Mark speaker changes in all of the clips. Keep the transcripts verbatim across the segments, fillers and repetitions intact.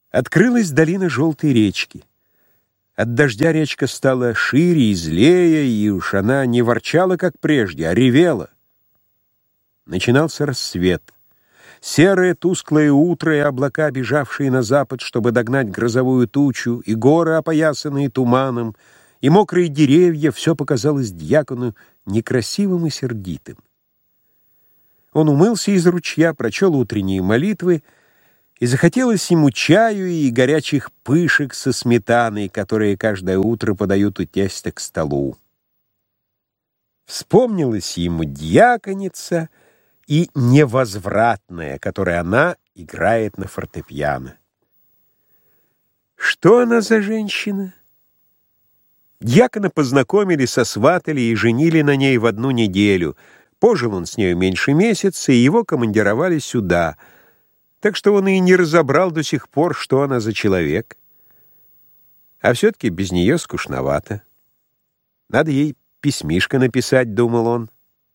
Speaker 1: Открылась долина желтой речки. От дождя речка стала шире и злее, и уж она не ворчала, как прежде, а ревела. Начинался рассвет. Серое тусклое утро и облака, бежавшие на запад, чтобы догнать грозовую тучу, и горы, опоясанные туманом, и мокрые деревья — все показалось дьякону некрасивым и сердитым. Он умылся из ручья, прочел утренние молитвы, и захотелось ему чаю и горячих пышек со сметаной, которые каждое утро подают у тестя к столу. Вспомнилась ему дьяконица и невозвратная, которой она играет на фортепиано. Что она за женщина? Дьякона познакомили, сосватали и женили на ней в одну неделю. Пожил он с нею меньше месяца, и его командировали сюда, так что он и не разобрал до сих пор, что она за человек. А все-таки без нее скучновато. Надо ей письмишко написать, думал он.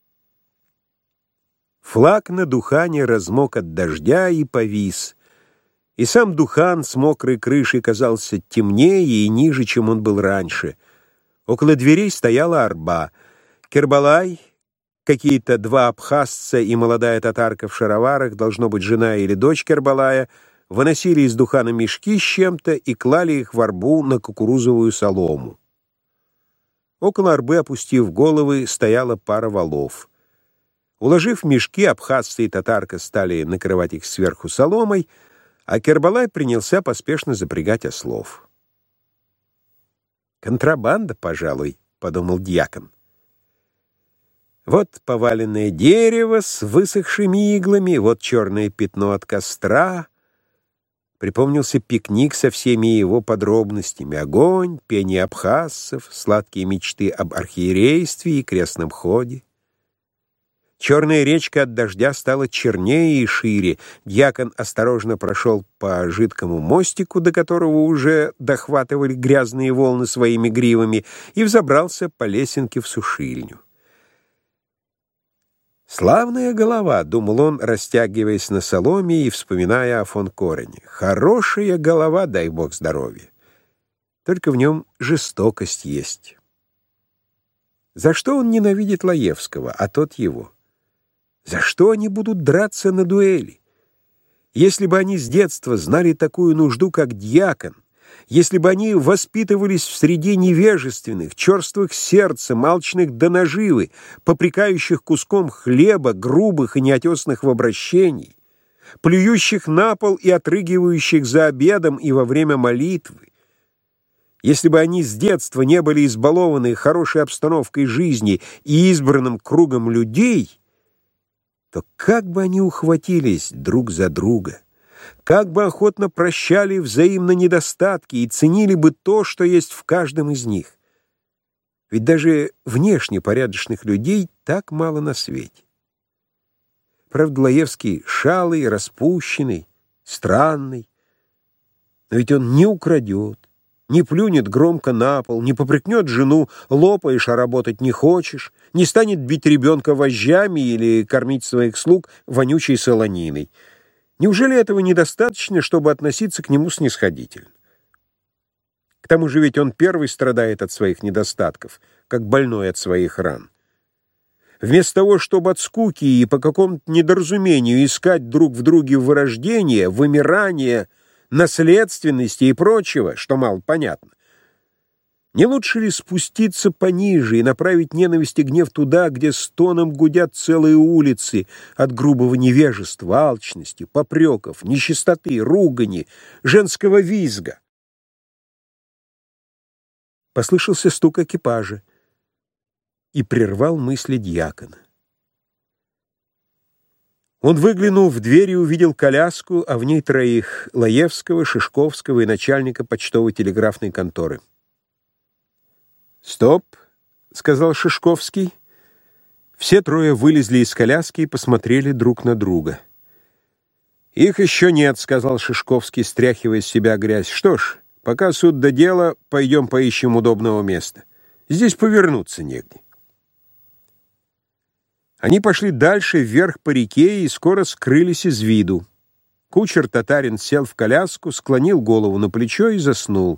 Speaker 1: Флаг на Духане размок от дождя и повис, и сам Духан с мокрой крышей казался темнее и ниже, чем он был раньше. Около дверей стояла арба. Кербалай, какие-то два абхазца и молодая татарка в шароварах, должно быть, жена или дочь Кербалая, выносили из Духана мешки с чем-то и клали их в арбу на кукурузовую солому. Около арбы, опустив головы, стояла пара валов. Уложив мешки, абхазцы и татарка стали накрывать их сверху соломой, а Кербалай принялся поспешно запрягать ослов. «Контрабанда, пожалуй», — подумал дьякон. Вот поваленное дерево с высохшими иглами, вот черное пятно от костра. Припомнился пикник со всеми его подробностями: огонь, пение абхазцев, сладкие мечты об архиерействе и крестном ходе. Черная речка от дождя стала чернее и шире. Дьякон осторожно прошел по жидкому мостику, до которого уже дохватывали грязные волны своими гривами, и взобрался по лесенке в сушильню. «Славная голова», — думал он, растягиваясь на соломе и вспоминая о фон Корене. «Хорошая голова, дай бог здоровья. Только в нем жестокость есть». За что он ненавидит Лаевского, а тот его? За что они будут драться на дуэли? Если бы они с детства знали такую нужду, как дьякон, если бы они воспитывались в среде невежественных, черствых сердцем, алчных до наживы, попрекающих куском хлеба, грубых и неотесных в обращении, плюющих на пол и отрыгивающих за обедом и во время молитвы, если бы они с детства не были избалованы хорошей обстановкой жизни и избранным кругом людей, то как бы они ухватились друг за друга, как бы охотно прощали взаимно недостатки и ценили бы то, что есть в каждом из них. Ведь даже внешне порядочных людей так мало на свете. Правда, Лаевский шалый, распущенный, странный, но ведь он не украдет, не плюнет громко на пол, не попрекнет жену: лопаешь, а работать не хочешь, не станет бить ребенка вожжами или кормить своих слуг вонючей солониной. Неужели этого недостаточно, чтобы относиться к нему снисходительно? К тому же ведь он первый страдает от своих недостатков, как больной от своих ран. Вместо того, чтобы от скуки и по какому-то недоразумению искать друг в друге вырождение, вымирание, наследственности и прочего, что мало понятно, не лучше ли спуститься пониже и направить ненависть и гнев туда, где стоном гудят целые улицы от грубого невежества, алчности, попреков, нечистоты, ругани, женского визга? Послышался стук экипажа и прервал мысли дьякона. Он выглянул в дверь и увидел коляску, а в ней троих: Лаевского, Шишковского и начальника почтовой телеграфной конторы. «Стоп», — сказал Шишковский. Все трое вылезли из коляски и посмотрели друг на друга. «Их еще нет», — сказал Шишковский, стряхивая с себя грязь. «Что ж, пока суд до дела, пойдем поищем удобного места. Здесь повернуться негде». Они пошли дальше, вверх по реке, и скоро скрылись из виду. Кучер-татарин сел в коляску, склонил голову на плечо и заснул.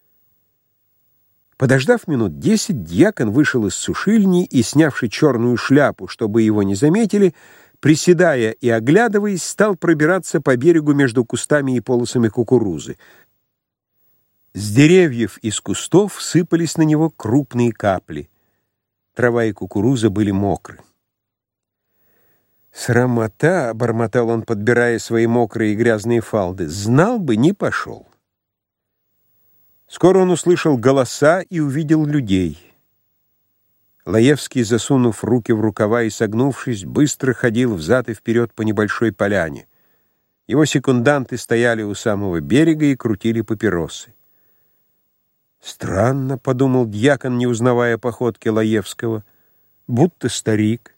Speaker 1: Подождав минут десять, дьякон вышел из сушильни и, снявши черную шляпу, чтобы его не заметили, приседая и оглядываясь, стал пробираться по берегу между кустами и полосами кукурузы. С деревьев и с кустов сыпались на него крупные капли. Трава и кукуруза были мокры. «Срамота!» — бормотал он, подбирая свои мокрые и грязные фалды. «Знал бы, не пошел». Скоро он услышал голоса и увидел людей. Лаевский, засунув руки в рукава и согнувшись, быстро ходил взад и вперед по небольшой поляне. Его секунданты стояли у самого берега и крутили папиросы. «Странно», — подумал дьякон, не узнавая походки Лаевского, — «будто старик».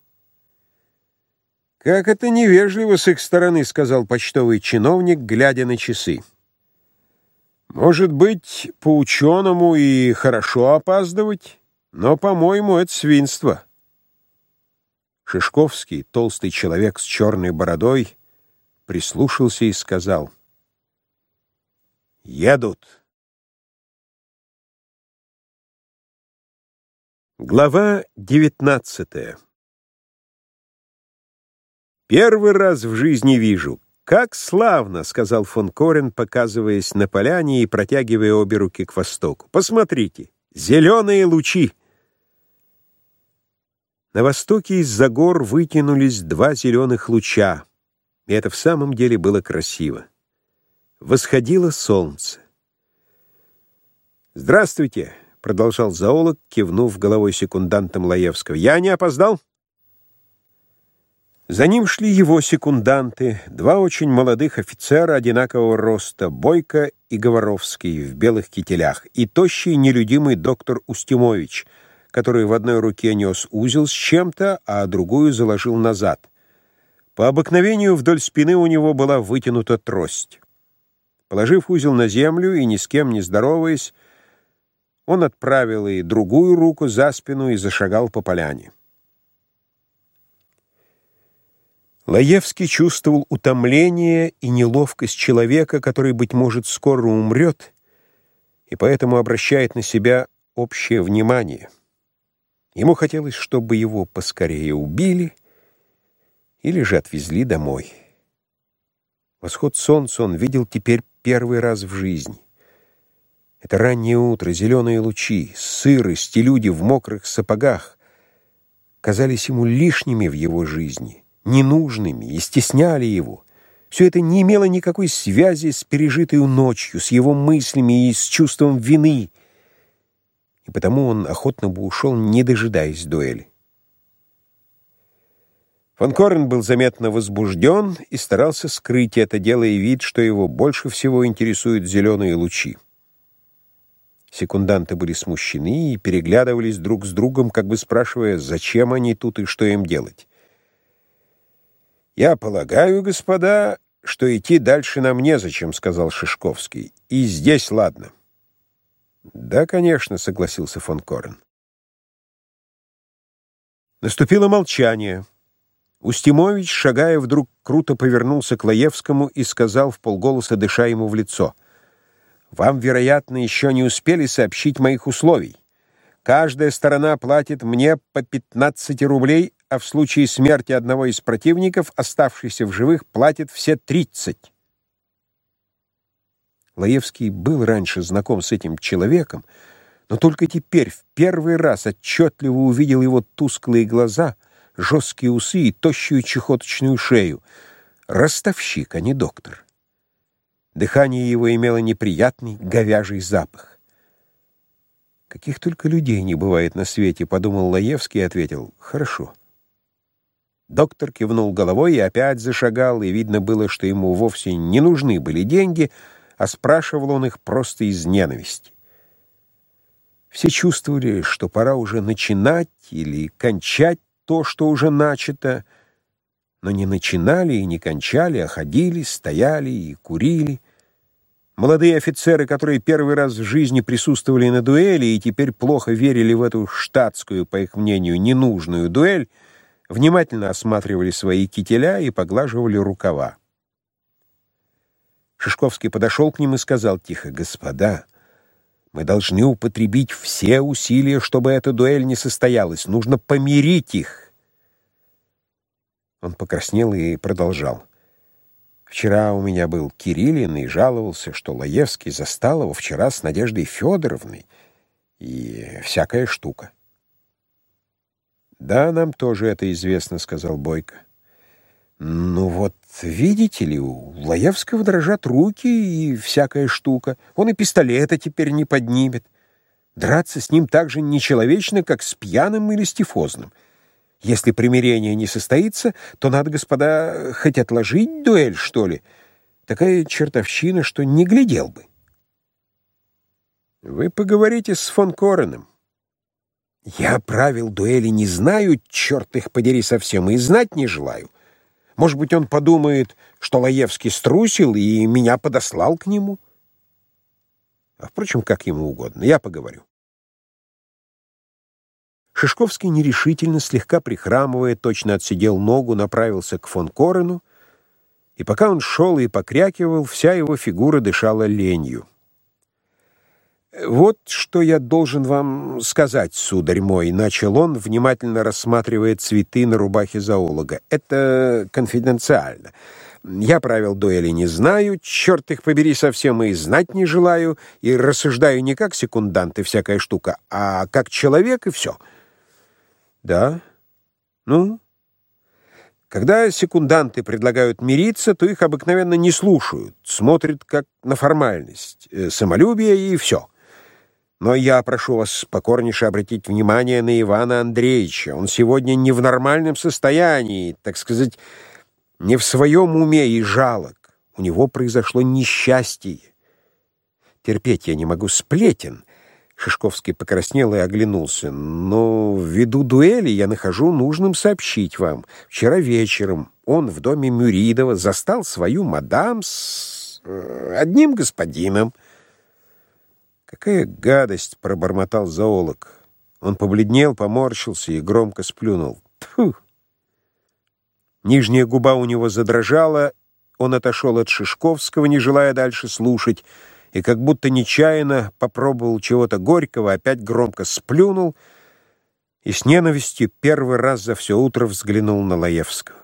Speaker 1: «Как это невежливо с их стороны», — сказал почтовый чиновник, глядя на часы. «Может быть, по-ученому и хорошо опаздывать, но, по-моему, это свинство». Шишковский, толстый человек с черной бородой, прислушался и сказал: «Едут». Глава девятнадцатая. «Первый раз в жизни вижу. Как славно!» — сказал фон Корен, показываясь на поляне и протягивая обе руки к востоку. «Посмотрите! Зеленые лучи!» На востоке из-за гор вытянулись два зеленых луча, и это в самом деле было красиво. Восходило солнце. «Здравствуйте!» — продолжал зоолог, кивнув головой секундантом Лаевского. «Я не опоздал?» За ним шли его секунданты, два очень молодых офицера одинакового роста, Бойко и Говоровский в белых кителях, и тощий нелюдимый доктор Устимович, который в одной руке нес узел с чем-то, а другую заложил назад. По обыкновению вдоль спины у него была вытянута трость. Положив узел на землю и ни с кем не здороваясь, он отправил и другую руку за спину и зашагал по поляне. Лаевский чувствовал утомление и неловкость человека, который, быть может, скоро умрет, и поэтому обращает на себя общее внимание. Ему хотелось, чтобы его поскорее убили или же отвезли домой. Восход солнца он видел теперь первый раз в жизни. Это раннее утро, зеленые лучи, сырость и люди в мокрых сапогах казались ему лишними в его жизни, ненужными, и стесняли его. Все это не имело никакой связи с пережитой ночью, с его мыслями и с чувством вины, и потому он охотно бы ушел, не дожидаясь дуэли. Фон Корен был заметно возбужден и старался скрыть это, делая вид, что его больше всего интересуют зеленые лучи. Секунданты были смущены и переглядывались друг с другом, как бы спрашивая, зачем они тут и что им делать. «Я полагаю, господа, что идти дальше нам незачем», — сказал Шишковский. «И здесь ладно». «Да, конечно», — согласился фон Корен. Наступило молчание. Устимович, шагая, вдруг круто повернулся к Лаевскому и сказал вполголоса, дыша ему в лицо: «Вам, вероятно, еще не успели сообщить моих условий. Каждая сторона платит мне по пятнадцать рублей, а в случае смерти одного из противников, оставшийся в живых, платит все тридцать». Лаевский был раньше знаком с этим человеком, но только теперь в первый раз отчетливо увидел его тусклые глаза, жесткие усы и тощую чехоточную шею. Ростовщик, а не доктор. Дыхание его имело неприятный говяжий запах. «Каких только людей не бывает на свете», — подумал Лаевский и ответил: «Хорошо». Доктор кивнул головой и опять зашагал, и видно было, что ему вовсе не нужны были деньги, а спрашивал он их просто из ненависти. Все чувствовали, что пора уже начинать или кончать то, что уже начато, но не начинали и не кончали, а ходили, стояли и курили. Молодые офицеры, которые первый раз в жизни присутствовали на дуэли и теперь плохо верили в эту штатскую, по их мнению, ненужную дуэль, внимательно осматривали свои кителя и поглаживали рукава. Шишковский подошел к ним и сказал тихо: «Господа, мы должны употребить все усилия, чтобы эта дуэль не состоялась. Нужно помирить их». Он покраснел и продолжал: «Вчера у меня был Кириллин и жаловался, что Лаевский застал его вчера с Надеждой Федоровной и всякая штука». «Да, нам тоже это известно», — сказал Бойко. «Ну вот, видите ли, у Лаевского дрожат руки и всякая штука. Он и пистолета теперь не поднимет. Драться с ним так же нечеловечно, как с пьяным или с тифозным. Если примирение не состоится, то надо, господа, хоть отложить дуэль, что ли. Такая чертовщина, что не глядел бы». «Вы поговорите с фон Кореном». «Я правил дуэли не знаю, черт их подери совсем, и знать не желаю. Может быть, он подумает, что Лаевский струсил и меня подослал к нему. А, впрочем, как ему угодно, я поговорю». Шишковский нерешительно, слегка прихрамывая, точно отсидел ногу, направился к фон Корену, и пока он шел и покрякивал, вся его фигура дышала ленью. «Вот что я должен вам сказать, сударь мой», — начал он, внимательно рассматривая цветы на рубахе зоолога. «Это конфиденциально. Я правил дуэли не знаю, черт их побери совсем, и знать не желаю, и рассуждаю не как секундант и всякая штука, а как человек, и все». «Да? Ну?» «Когда секунданты предлагают мириться, то их обыкновенно не слушают, смотрят как на формальность, э, самолюбие и все. Но я прошу вас покорнейше обратить внимание на Ивана Андреевича. Он сегодня не в нормальном состоянии, так сказать, не в своем уме и жалок. У него произошло несчастье. Терпеть я не могу сплетен». Шишковский покраснел и оглянулся. «Но ввиду дуэли я нахожу нужным сообщить вам. Вчера вечером он в доме Мюридова застал свою мадам с э, одним господином». «Какая гадость!» — пробормотал зоолог. Он побледнел, поморщился и громко сплюнул. «Тьфу!» Нижняя губа у него задрожала, он отошел от Шишковского, не желая дальше слушать, и как будто нечаянно попробовал чего-то горького, опять громко сплюнул и с ненавистью первый раз за все утро взглянул на Лаевского.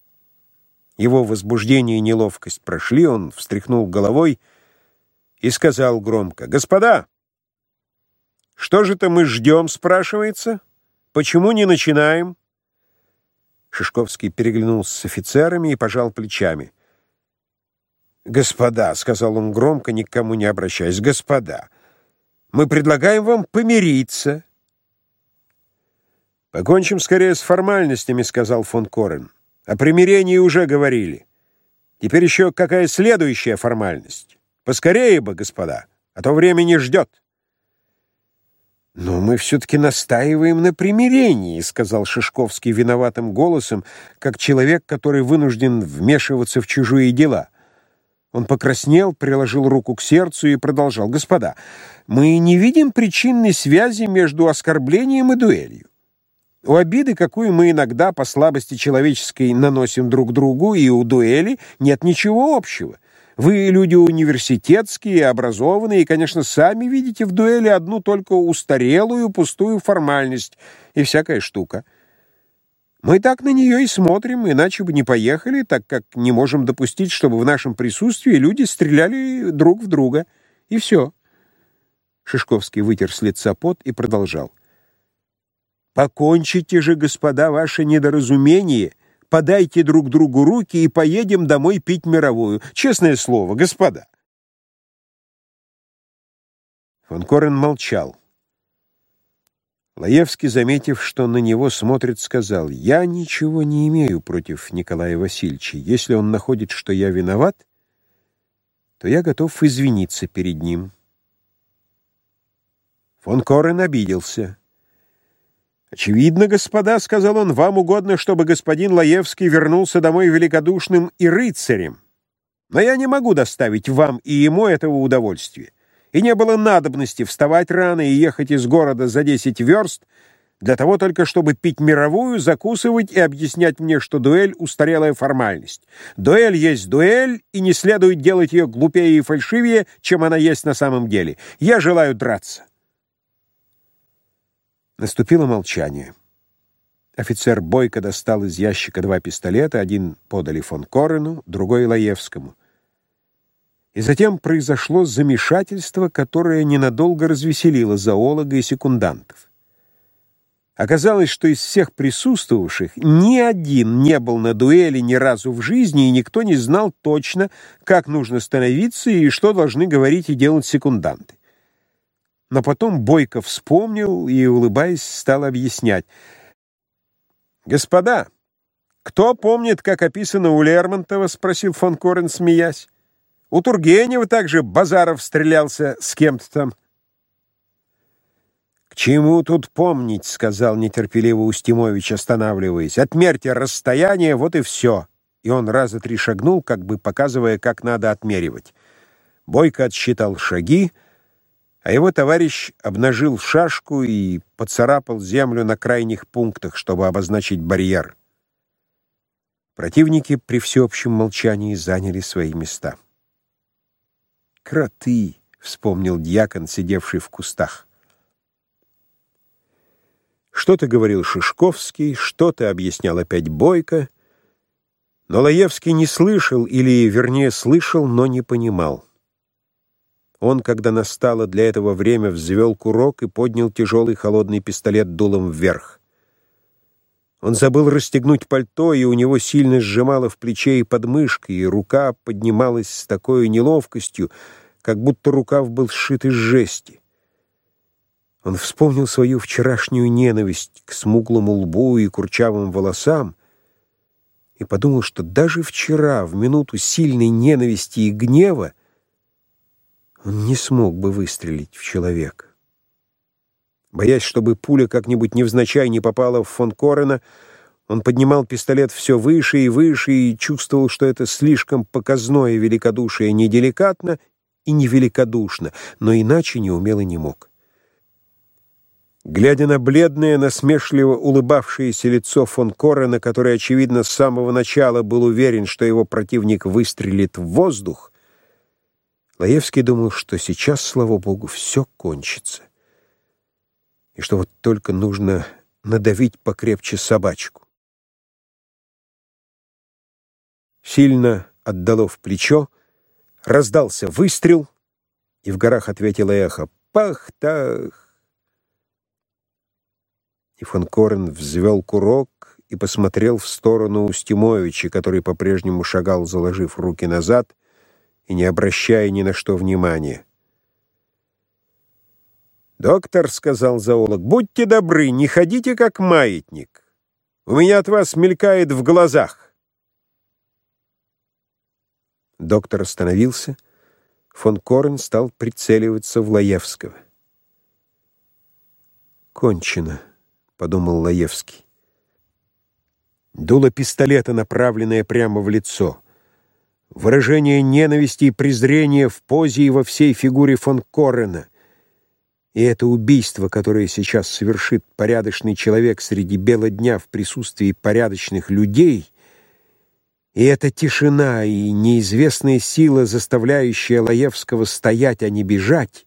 Speaker 1: Его возбуждение и неловкость прошли, он встряхнул головой и сказал громко: «Господа, что же это мы ждем, спрашивается? Почему не начинаем?» Шишковский переглянулся с офицерами и пожал плечами. «Господа», — сказал он громко, ни к кому не обращаясь, — «господа, мы предлагаем вам помириться». «Покончим скорее с формальностями», — сказал фон Корен. «О примирении уже говорили. Теперь еще какая следующая формальность? Поскорее бы, господа, а то время не ждет». «Но мы все-таки настаиваем на примирении», — сказал Шишковский виноватым голосом, как человек, который вынужден вмешиваться в чужие дела. Он покраснел, приложил руку к сердцу и продолжал: «Господа, мы не видим причинной связи между оскорблением и дуэлью. У обиды, какую мы иногда по слабости человеческой наносим друг другу, и у дуэли нет ничего общего. Вы люди университетские, образованные, и, конечно, сами видите в дуэли одну только устарелую, пустую формальность и всякая штука. Мы так на нее и смотрим, иначе бы не поехали, так как не можем допустить, чтобы в нашем присутствии люди стреляли друг в друга. И все». Шишковский вытер с лица пот и продолжал: «Покончите же, господа, ваше недоразумение, подайте друг другу руки и поедем домой пить мировую. Честное слово, господа». Фон Корен молчал. Лаевский, заметив, что на него смотрят, сказал: «Я ничего не имею против Николая Васильевича. Если он находит, что я виноват, то я готов извиниться перед ним». Фон Корен обиделся. «Очевидно, господа, — сказал он, — вам угодно, чтобы господин Лаевский вернулся домой великодушным и рыцарем. Но я не могу доставить вам и ему этого удовольствия. И не было надобности вставать рано и ехать из города за десять верст Для того только, чтобы пить мировую, закусывать и объяснять мне, что дуэль — устарелая формальность. Дуэль есть дуэль, и не следует делать ее глупее и фальшивее, чем она есть на самом деле. Я желаю драться». Наступило молчание. Офицер бойко достал из ящика два пистолета, один подали фон Корену, другой — Лаевскому. И затем произошло замешательство, которое ненадолго развеселило зоолога и секундантов. Оказалось, что из всех присутствовавших ни один не был на дуэли ни разу в жизни, и никто не знал точно, как нужно становиться и что должны говорить и делать секунданты. Но потом Бойко вспомнил и, улыбаясь, стал объяснять. «Господа, кто помнит, как описано у Лермонтова?» — спросил фон Корен, смеясь. «У Тургенева также Базаров стрелялся с кем-то там». «К чему тут помнить?» — сказал нетерпеливо Устимович, останавливаясь. «Отмерьте расстояние, вот и все». И он раза три шагнул, как бы показывая, как надо отмеривать. Бойко отсчитал шаги, а его товарищ обнажил шашку и поцарапал землю на крайних пунктах, чтобы обозначить барьер. Противники при всеобщем молчании заняли свои места. «Кроты!» — вспомнил дьякон, сидевший в кустах. Что-то говорил Шишковский, что-то объяснял опять Бойко, но Лаевский не слышал, или, вернее, слышал, но не понимал. Он, когда настало для этого время, взвел курок и поднял тяжелый холодный пистолет дулом вверх. Он забыл расстегнуть пальто, и у него сильно сжимало в плече и подмышке, и рука поднималась с такой неловкостью, как будто рукав был сшит из жести. Он вспомнил свою вчерашнюю ненависть к смуглому лбу и курчавым волосам и подумал, что даже вчера, в минуту сильной ненависти и гнева, он не смог бы выстрелить в человека. Боясь, чтобы пуля как-нибудь невзначай не попала в фон Корена, он поднимал пистолет все выше и выше и чувствовал, что это слишком показное великодушие неделикатно и невеликодушно, но иначе не умел и не мог. Глядя на бледное, насмешливо улыбавшееся лицо фон Корена, который, очевидно, с самого начала был уверен, что его противник выстрелит в воздух, Лаевский думал, что сейчас, слава богу, все кончится, и что вот только нужно надавить покрепче собачку. Сильно отдало в плечо, раздался выстрел, и в горах ответило эхо «Пах-тах!». И фон Корен взвел курок и посмотрел в сторону Устимовича, который по-прежнему шагал, заложив руки назад и не обращая ни на что внимания. «Доктор, — сказал зоолог, — будьте добры, не ходите как маятник. У меня от вас мелькает в глазах». Доктор остановился. Фон Корен стал прицеливаться в Лаевского. «Кончено», — подумал Лаевский. Дуло пистолета, направленное прямо в лицо. Выражение ненависти и презрения в позе и во всей фигуре фон Корена. И это убийство, которое сейчас совершит порядочный человек среди бела дня в присутствии порядочных людей, и эта тишина и неизвестная сила, заставляющая Лаевского стоять, а не бежать,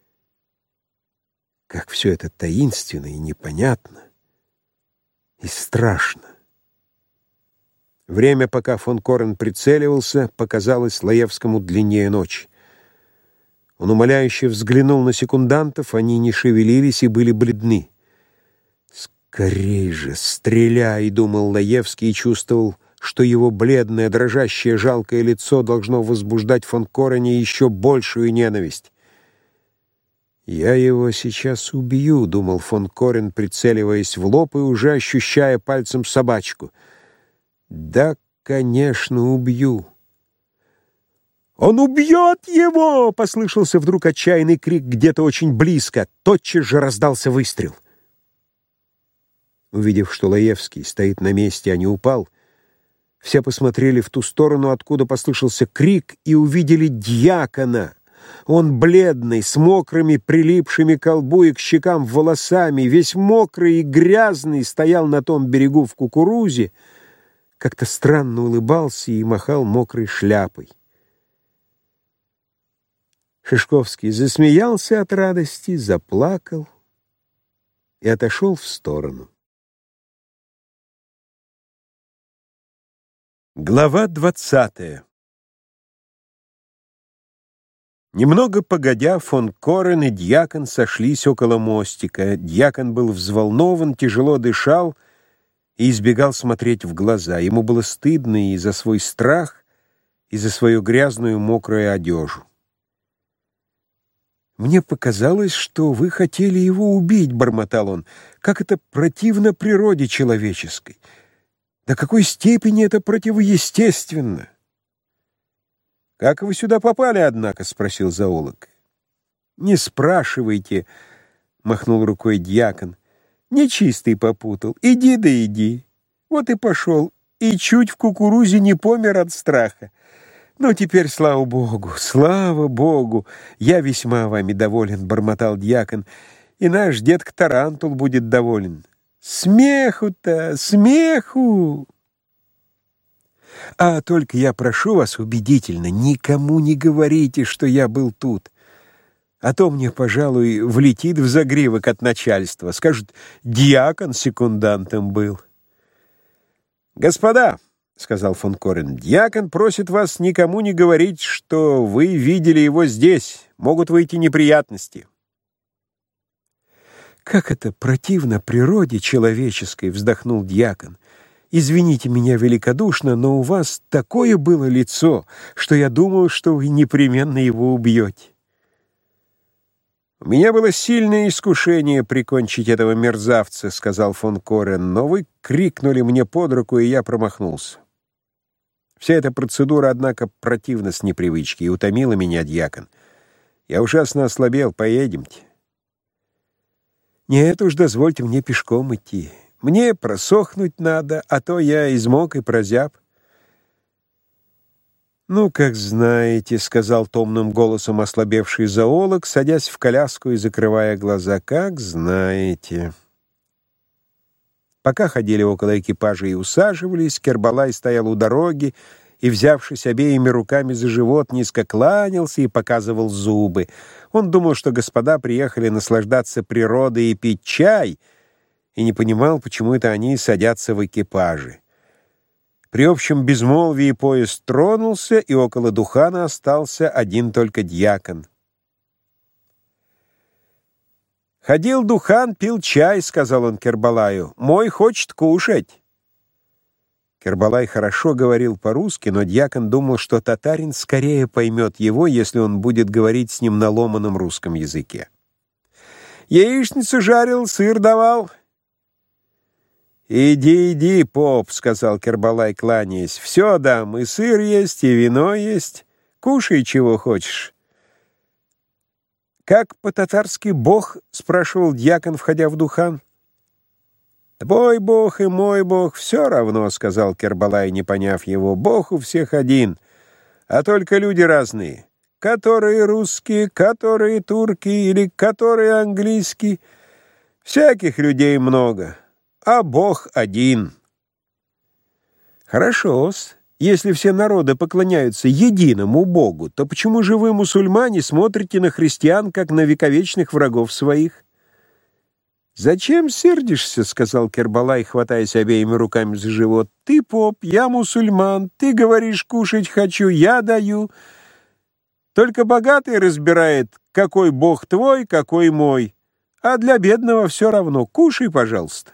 Speaker 1: как все это таинственно и непонятно, и страшно. Время, пока фон Корен прицеливался, показалось Лаевскому длиннее ночи. Он умоляюще взглянул на секундантов, они не шевелились и были бледны. «Скорей же, стреляй!» — думал Лаевский и чувствовал, что его бледное, дрожащее, жалкое лицо должно возбуждать фон Корене еще большую ненависть. «Я его сейчас убью», — думал фон Корен, прицеливаясь в лоб и уже ощущая пальцем собачку. «Да, конечно, убью». «Он убьет его!» — послышался вдруг отчаянный крик где-то очень близко. Тотчас же раздался выстрел. Увидев, что Лаевский стоит на месте, а не упал, все посмотрели в ту сторону, откуда послышался крик, и увидели дьякона, Он бледный, с мокрыми, прилипшими к лбу и к щекам волосами, весь мокрый и грязный, стоял на том берегу в кукурузе, как-то странно улыбался и махал мокрой шляпой. Шишковский засмеялся от радости, заплакал и отошел в сторону. Глава двадцатая. Немного погодя, фон Корен и дьякон сошлись около мостика. Дьякон был взволнован, тяжело дышал и избегал смотреть в глаза. Ему было стыдно и за свой страх, и за свою грязную мокрую одежу. «Мне показалось, что вы хотели его убить», — бормотал он. «Как это противно природе человеческой! До какой степени это противоестественно!» «Как вы сюда попали, однако?» — спросил зоолог. «Не спрашивайте», — махнул рукой дьякон. «Нечистый попутал. Иди да иди. Вот и пошел. И чуть в кукурузе не помер от страха. Ну, теперь, слава Богу, слава Богу! Я весьма вами доволен», — бормотал дьякон. «И наш детка Тарантул будет доволен. Смеху-то, смеху! А только я прошу вас убедительно, никому не говорите, что я был тут. А то мне, пожалуй, влетит в загривок от начальства. Скажут, дьякон секундантом был». «Господа», — сказал фон Корен, — «дьякон просит вас никому не говорить, что вы видели его здесь. Могут выйти неприятности». «Как это противно природе человеческой!» — вздохнул дьякон. «Извините меня великодушно, но у вас такое было лицо, что я думал, что вы непременно его убьете». «У меня было сильное искушение прикончить этого мерзавца», — сказал фон Корен, «но вы крикнули мне под руку, и я промахнулся. Вся эта процедура, однако, противна с непривычки и утомила меня, дьякон. Я ужасно ослабел, поедемте». «Нет уж, дозвольте мне пешком идти. Мне просохнуть надо, а то я измок и прозяб». «Ну, как знаете», — сказал томным голосом ослабевший зоолог, садясь в коляску и закрывая глаза, — «как знаете». Пока ходили около экипажа и усаживались, Кербалай стоял у дороги и, взявшись обеими руками за живот, низко кланялся и показывал зубы. Он думал, что господа приехали наслаждаться природой и пить чай, и не понимал, почему это они садятся в экипажи. При общем безмолвии поезд тронулся, и около Духана остался один только дьякон. «Ходил Духан, пил чай», — сказал он Кербалаю. «Мой хочет кушать». Кербалай хорошо говорил по-русски, но дьякон думал, что татарин скорее поймет его, если он будет говорить с ним на ломаном русском языке. «Яичницу жарил, сыр давал». «Иди, иди, поп», — сказал Кербалай, кланяясь. «Все дам, и сыр есть, и вино есть. Кушай, чего хочешь». «Как по-татарски Бог?» — спрашивал дьякон, входя в Духан. «Твой Бог и мой Бог все равно», — сказал Кербалай, не поняв его. «Бог у всех один, а только люди разные. Которые русские, которые турки или которые английские. Всяких людей много, а Бог один». «Хорошо-с. Если все народы поклоняются единому Богу, то почему же вы, мусульмане, смотрите на христиан, как на вековечных врагов своих?» «Зачем сердишься?» — сказал Кербалай, хватаясь обеими руками за живот. «Ты поп, я мусульман, ты говоришь, кушать хочу, я даю. Только богатый разбирает, какой Бог твой, какой мой, а для бедного все равно. Кушай, пожалуйста».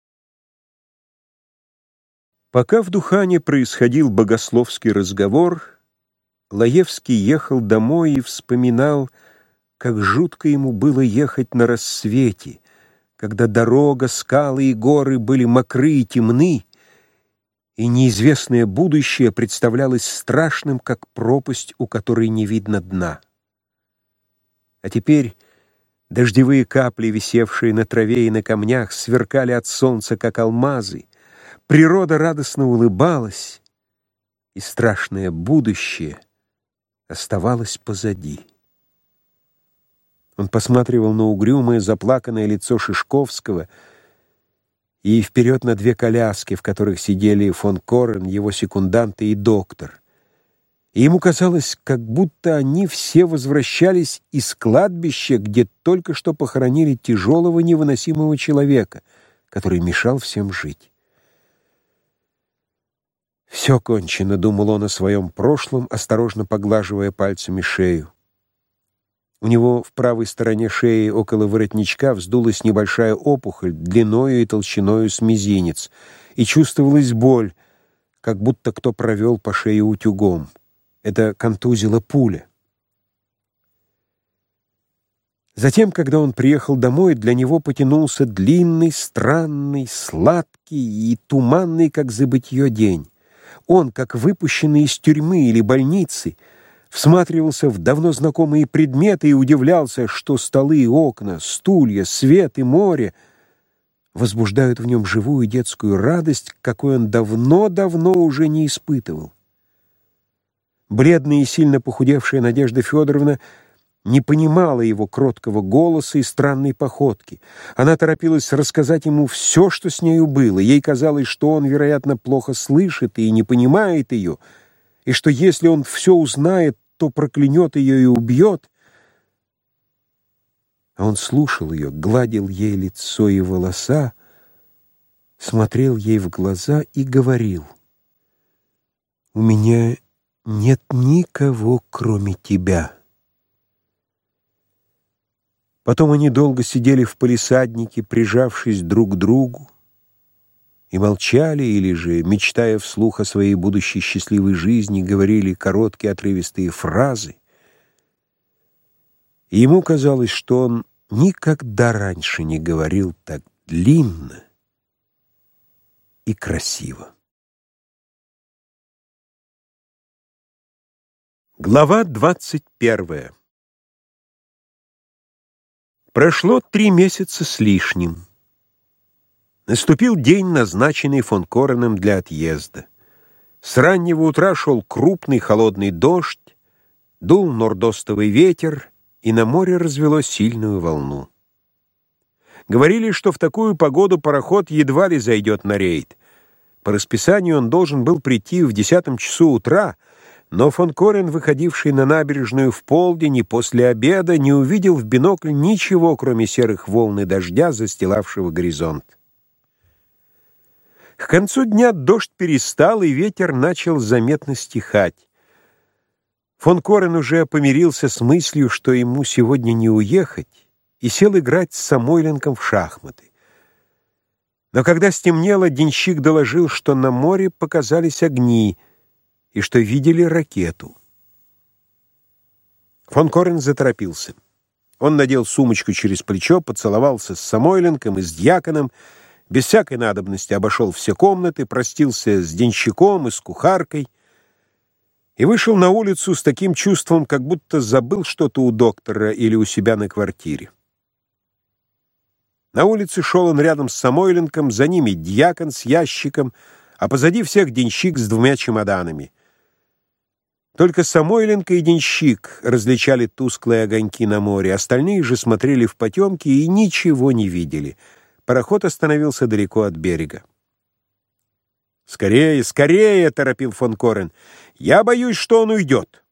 Speaker 1: Пока в Духане происходил богословский разговор, Лаевский ехал домой и вспоминал, как жутко ему было ехать на рассвете, когда дорога, скалы и горы были мокры и темны, и неизвестное будущее представлялось страшным, как пропасть, у которой не видно дна. А теперь дождевые капли, висевшие на траве и на камнях, сверкали от солнца, как алмазы, природа радостно улыбалась, и страшное будущее оставалось позади. Он посматривал на угрюмое, заплаканное лицо Шишковского и вперед на две коляски, в которых сидели фон Корен, его секунданты и доктор. И ему казалось, как будто они все возвращались из кладбища, где только что похоронили тяжелого невыносимого человека, который мешал всем жить. «Все кончено», — думал он о своем прошлом, осторожно поглаживая пальцами шею. У него в правой стороне шеи около воротничка вздулась небольшая опухоль длиною и толщиною с мизинец, и чувствовалась боль, как будто кто провел по шее утюгом. Это контузила пуля. Затем, когда он приехал домой, для него потянулся длинный, странный, сладкий и туманный, как забытье, день. Он, как выпущенный из тюрьмы или больницы, всматривался в давно знакомые предметы и удивлялся, что столы и окна, стулья, свет и море возбуждают в нем живую детскую радость, какой он давно-давно уже не испытывал. Бледная и сильно похудевшая Надежда Федоровна не понимала его кроткого голоса и странной походки. Она торопилась рассказать ему все, что с нею было. Ей казалось, что он, вероятно, плохо слышит и не понимает ее, и что если он все узнает, то проклянет ее и убьет. А он слушал ее, гладил ей лицо и волоса, смотрел ей в глаза и говорил: «У меня нет никого, кроме тебя». Потом они долго сидели в палисаднике, прижавшись друг к другу, и молчали, или же, мечтая вслух о своей будущей счастливой жизни, говорили короткие отрывистые фразы. И ему казалось, что он никогда раньше не говорил так длинно и красиво. Глава двадцать первая. Прошло три месяца с лишним. Наступил день, назначенный фон Кореном для отъезда. С раннего утра шел крупный холодный дождь, дул нордостовый ветер, и на море развело сильную волну. Говорили, что в такую погоду пароход едва ли зайдет на рейд. По расписанию он должен был прийти в десятом часу утра, но фон Корен, выходивший на набережную в полдень и после обеда, не увидел в бинокль ничего, кроме серых волн и дождя, застилавшего горизонт. К концу дня дождь перестал, и ветер начал заметно стихать. Фон Корен уже помирился с мыслью, что ему сегодня не уехать, и сел играть с Самойленком в шахматы. Но когда стемнело, денщик доложил, что на море показались огни и что видели ракету. Фон Корен заторопился. Он надел сумочку через плечо, поцеловался с Самойленком и с дьяконом, без всякой надобности обошел все комнаты, простился с денщиком и с кухаркой и вышел на улицу с таким чувством, как будто забыл что-то у доктора или у себя на квартире. На улице шел он рядом с Самойленком, за ними дьякон с ящиком, а позади всех денщик с двумя чемоданами. Только Самойленко и денщик различали тусклые огоньки на море, остальные же смотрели в потемки и ничего не видели. Пароход остановился далеко от берега. «Скорее, скорее!» — торопил фон Корен. «Я боюсь, что он уйдет».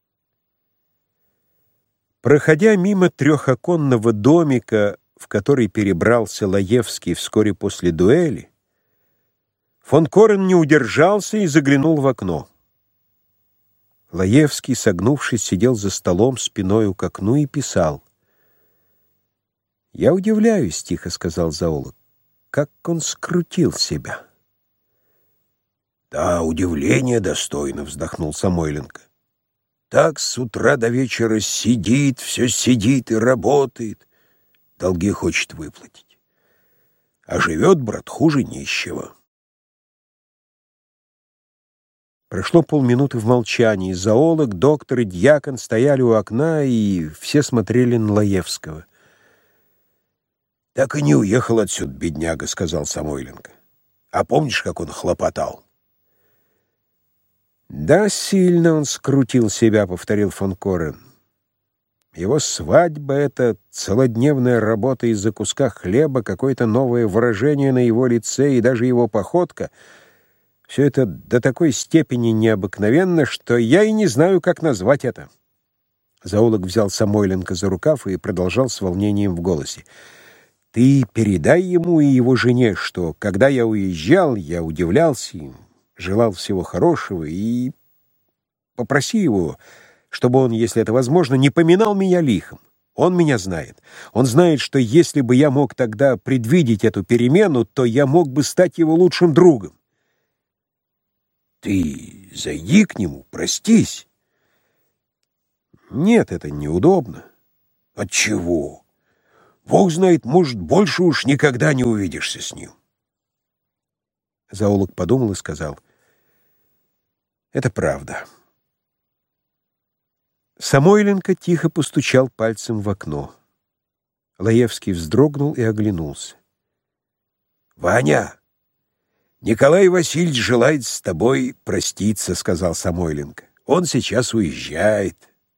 Speaker 1: Проходя мимо трехоконного домика, в который перебрался Лаевский вскоре после дуэли, фон Корен не удержался и заглянул в окно. Лаевский, согнувшись, сидел за столом спиною к окну и писал. «Я удивляюсь», — тихо сказал зоолог, — «как он скрутил себя».
Speaker 2: «Да, удивление достойно», — вздохнул Самойленко. «Так с утра до вечера сидит, все сидит и работает, долги хочет выплатить. А живет, брат, хуже нищего».
Speaker 1: Прошло полминуты в молчании. Зоолог, доктор и дьякон стояли у окна, и все смотрели на Лаевского.
Speaker 2: «Так и не уехал отсюда, бедняга», — сказал Самойленко. «А помнишь, как он хлопотал?»
Speaker 1: «Да, сильно он скрутил себя», — повторил фон Корен. Его свадьба — это целодневная работа из-за куска хлеба, какое-то новое выражение на его лице и даже его походка — все это до такой степени необыкновенно, что я и не знаю, как назвать это. Зоолог взял Самойленко за рукав и продолжал с волнением в голосе. «Ты передай ему и его жене, что, когда я уезжал, я удивлялся им, желал всего хорошего, и попроси его, чтобы он, если это возможно, не поминал меня лихом. Он меня знает. Он знает, что если бы я мог тогда предвидеть эту перемену, то я мог бы стать его лучшим другом».
Speaker 2: «Ты зайди к нему, простись».
Speaker 1: «Нет, это неудобно».
Speaker 2: «Отчего? Бог знает, может, больше уж никогда не увидишься с ним».
Speaker 1: Зоолог подумал и сказал: «Это правда». Самойленко тихо постучал пальцем в окно. Лаевский вздрогнул и оглянулся.
Speaker 2: «Ваня, Николай Васильевич желает с тобой проститься», — сказал Самойленко. «Он сейчас уезжает».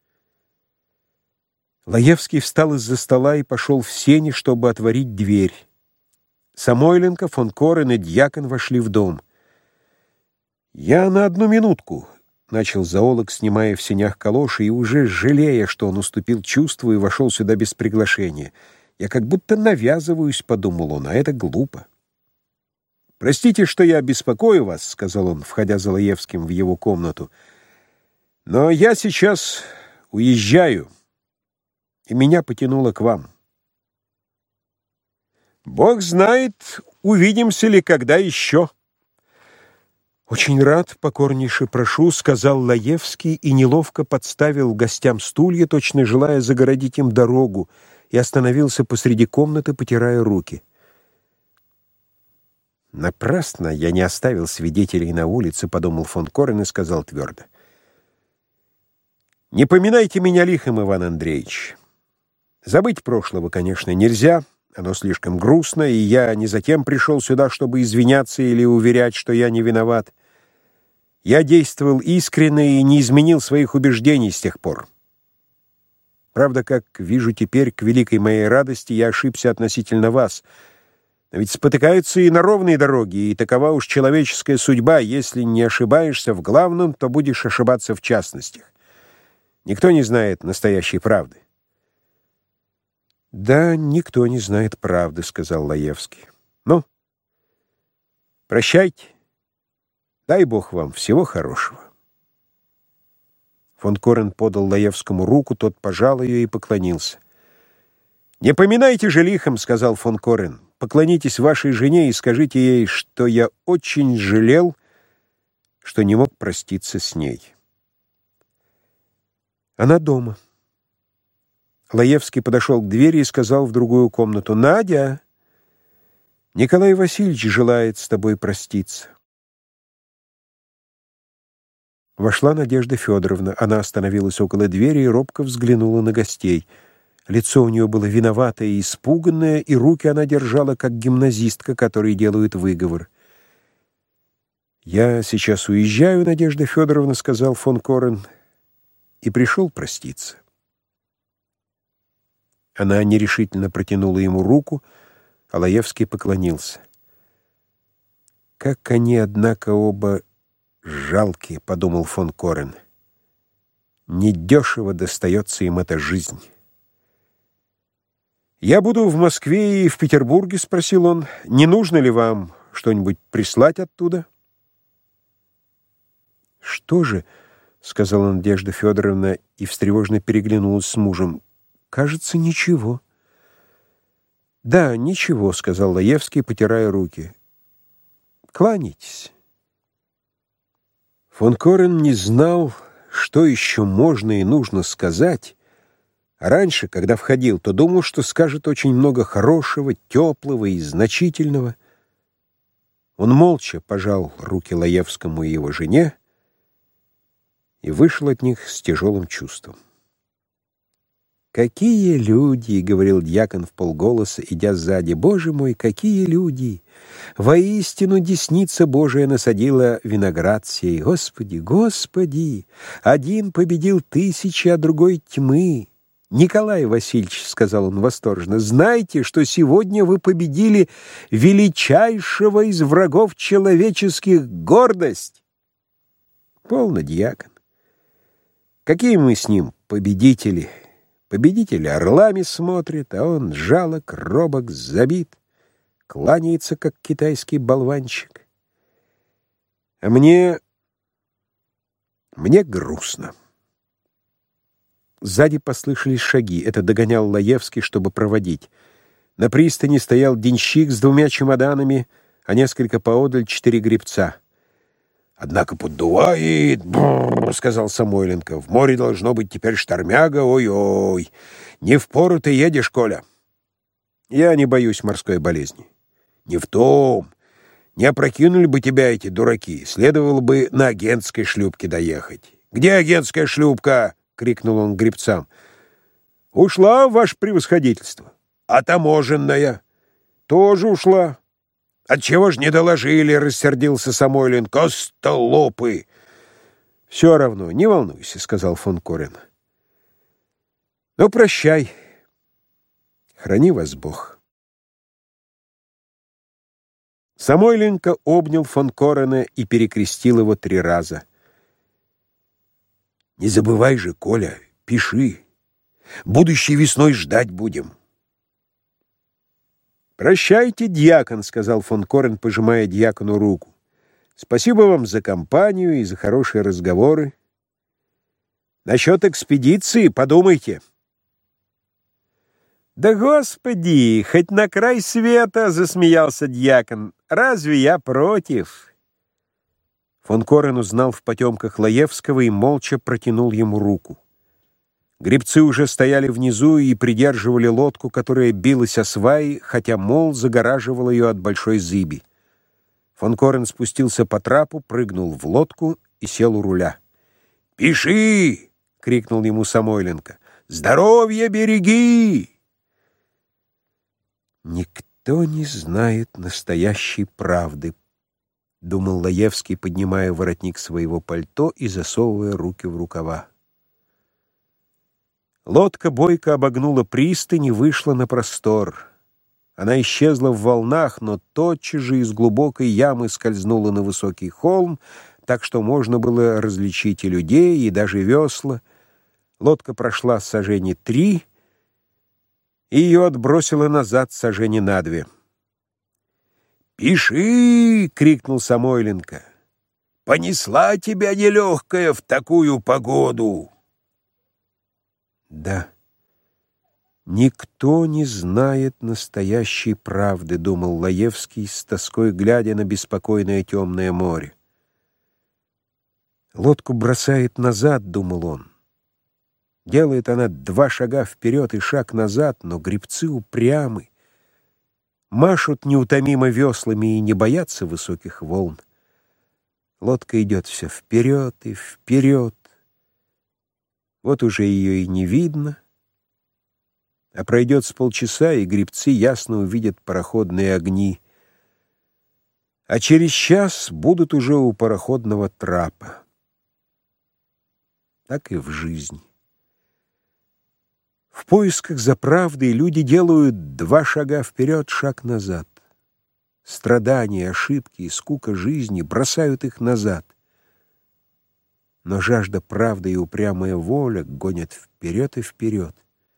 Speaker 1: Лаевский встал из-за стола и пошел в сени, чтобы отворить дверь. Самойленко, фон Корен и дьякон вошли в дом. «Я на одну минутку», — начал зоолог, снимая в сенях калоши и уже жалея, что он уступил чувству и вошел сюда без приглашения. «Я как будто навязываюсь», — подумал он, — «а это глупо». «Простите, что я беспокою вас», — сказал он, входя за Лаевским в его комнату, — «но я сейчас уезжаю, и меня потянуло к вам. Бог знает, увидимся ли когда еще». «Очень рад, покорнейше прошу», — сказал Лаевский и неловко подставил гостям стулья, точно желая загородить им дорогу, и остановился посреди комнаты, потирая руки. «Напрасно я не оставил свидетелей на улице», — подумал фон Корен и сказал твердо: «Не поминайте меня лихом, Иван Андреевич. Забыть прошлого, конечно, нельзя, оно слишком грустно, и я не затем пришел сюда, чтобы извиняться или уверять, что я не виноват. Я действовал искренне и не изменил своих убеждений с тех пор. Правда, как вижу теперь, к великой моей радости, я ошибся относительно вас. Но ведь спотыкаются и на ровной дороге, и такова уж человеческая судьба. Если не ошибаешься в главном, то будешь ошибаться в частностях. Никто не знает настоящей правды». «Да, никто не знает правды», — сказал Лаевский. «Ну, прощайте. Дай Бог вам всего хорошего». Фон Корен подал Лаевскому руку, тот пожал ее и поклонился. «Не поминайте же лихом», — сказал фон Корен. «Поклонитесь вашей жене и скажите ей, что я очень жалел, что не мог проститься с ней». «Она дома». Лаевский подошел к двери и сказал в другую комнату: «Надя, Николай Васильевич желает с тобой проститься». Вошла Надежда Федоровна. Она остановилась около двери и робко взглянула на гостей. Лицо у нее было виноватое и испуганное, и руки она держала, как гимназистка, которой делают выговор. «Я сейчас уезжаю, Надежда Федоровна», — сказал фон Корен, — «и пришел проститься». Она нерешительно протянула ему руку, а Лаевский поклонился. «Как они, однако, оба жалкие», — подумал фон Корен. «Недешево достается им эта жизнь». «Я буду в Москве и в Петербурге», — спросил он. «Не нужно ли вам что-нибудь прислать оттуда?» «Что же?» — сказала Надежда Федоровна и встревоженно переглянулась с мужем. «Кажется, ничего». «Да, ничего», — сказал Лаевский, потирая руки. «Кланяйтесь». Фон Корен не знал, что еще можно и нужно сказать. А раньше, когда входил, то думал, что скажет очень много хорошего, теплого и значительного. Он молча пожал руки Лаевскому и его жене и вышел от них с тяжелым чувством. «Какие люди!» — говорил дьякон вполголоса, идя сзади. «Боже мой, какие люди! Воистину десница Божия насадила виноград сей. Господи, Господи! Один победил тысячи, а другой тьмы. «Николай Васильевич, — сказал он восторженно, — знайте, что сегодня вы победили величайшего из врагов человеческих — гордость». Полно, дьякон. Какие мы с ним победители? Победители орлами смотрят, а он жалок, робок, забит, кланяется, как китайский болванчик. А мне... мне грустно. Сзади послышались шаги. Это догонял Лаевский, чтобы проводить. На пристани стоял денщик с двумя чемоданами, а несколько поодаль четыре гребца. «Однако поддувает, бррр, — сказал Самойленко. — В море должно быть теперь штормяга, ой-ой. Не впору ты едешь, Коля». «Я не боюсь морской болезни». «Не в том. Не опрокинули бы тебя эти дураки. Следовало бы на агентской шлюпке доехать». «Где агентская шлюпка?» — крикнул он гребцам. «Ушла, ваше превосходительство». «А таможенная?» «Тоже ушла». «Отчего ж не доложили?» — рассердился Самойленко. «Остолопы!» «Все равно, не волнуйся», — сказал фон Корен. «Ну, прощай. Храни вас Бог». Самойленко обнял фон Корена и перекрестил его три раза. «Не забывай же, Коля, пиши. Будущей весной ждать будем». «Прощайте, дьякон», — сказал фон Корен, пожимая дьякону руку. «Спасибо вам за компанию и за хорошие разговоры. Насчет экспедиции подумайте». «Да господи, хоть на край света!» — засмеялся дьякон. «Разве я против?» Фон Корен узнал в потемках Лаевского и молча протянул ему руку. Гребцы уже стояли внизу и придерживали лодку, которая билась о сваи, хотя мол загораживал ее от большой зыби. Фон Корен спустился по трапу, прыгнул в лодку и сел у руля. «Пиши!» — крикнул ему Самойленко. «Здоровье береги!» «Никто не знает настоящей правды», — думал Лаевский, поднимая воротник своего пальто и засовывая руки в рукава. Лодка бойко обогнула пристань и вышла на простор. Она исчезла в волнах, но тотчас же из глубокой ямы скользнула на высокий холм, так что можно было различить и людей, и даже весла. Лодка прошла сажени три, и ее отбросило назад сажени на две. «Пиши!» — крикнул Самойленко. «Понесла тебя нелегкая в такую погоду!» «Да, никто не знает настоящей правды», — думал Лаевский, с тоской глядя на беспокойное темное море. «Лодку бросает назад», — думал он. Делает она два шага вперед и шаг назад, но гребцы упрямы, машут неутомимо веслами и не боятся высоких волн. Лодка идет все вперед и вперед. Вот уже ее и не видно, а пройдет с полчаса, и гребцы ясно увидят пароходные огни, а через час будут уже у пароходного трапа. Так и в жизни. В поисках за правдой люди делают два шага вперед, шаг назад. Страдания, ошибки и скука жизни бросают их назад. Но жажда правды и упрямая воля гонят вперед и вперед.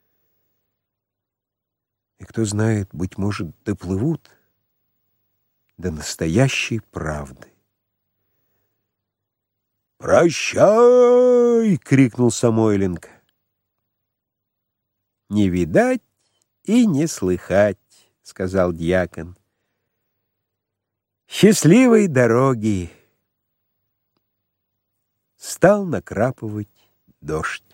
Speaker 1: И кто знает, быть может, доплывут до настоящей правды. «Прощай!» — крикнул Самойленко. «Не видать и не слыхать», — сказал дьякон. «Счастливой дороги!» Стал накрапывать дождь.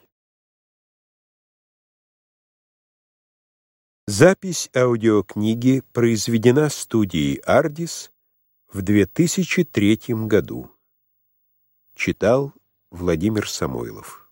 Speaker 1: Запись аудиокниги произведена студией «Ардис» в две тысячи третьем году. Читал Владимир Самойлов.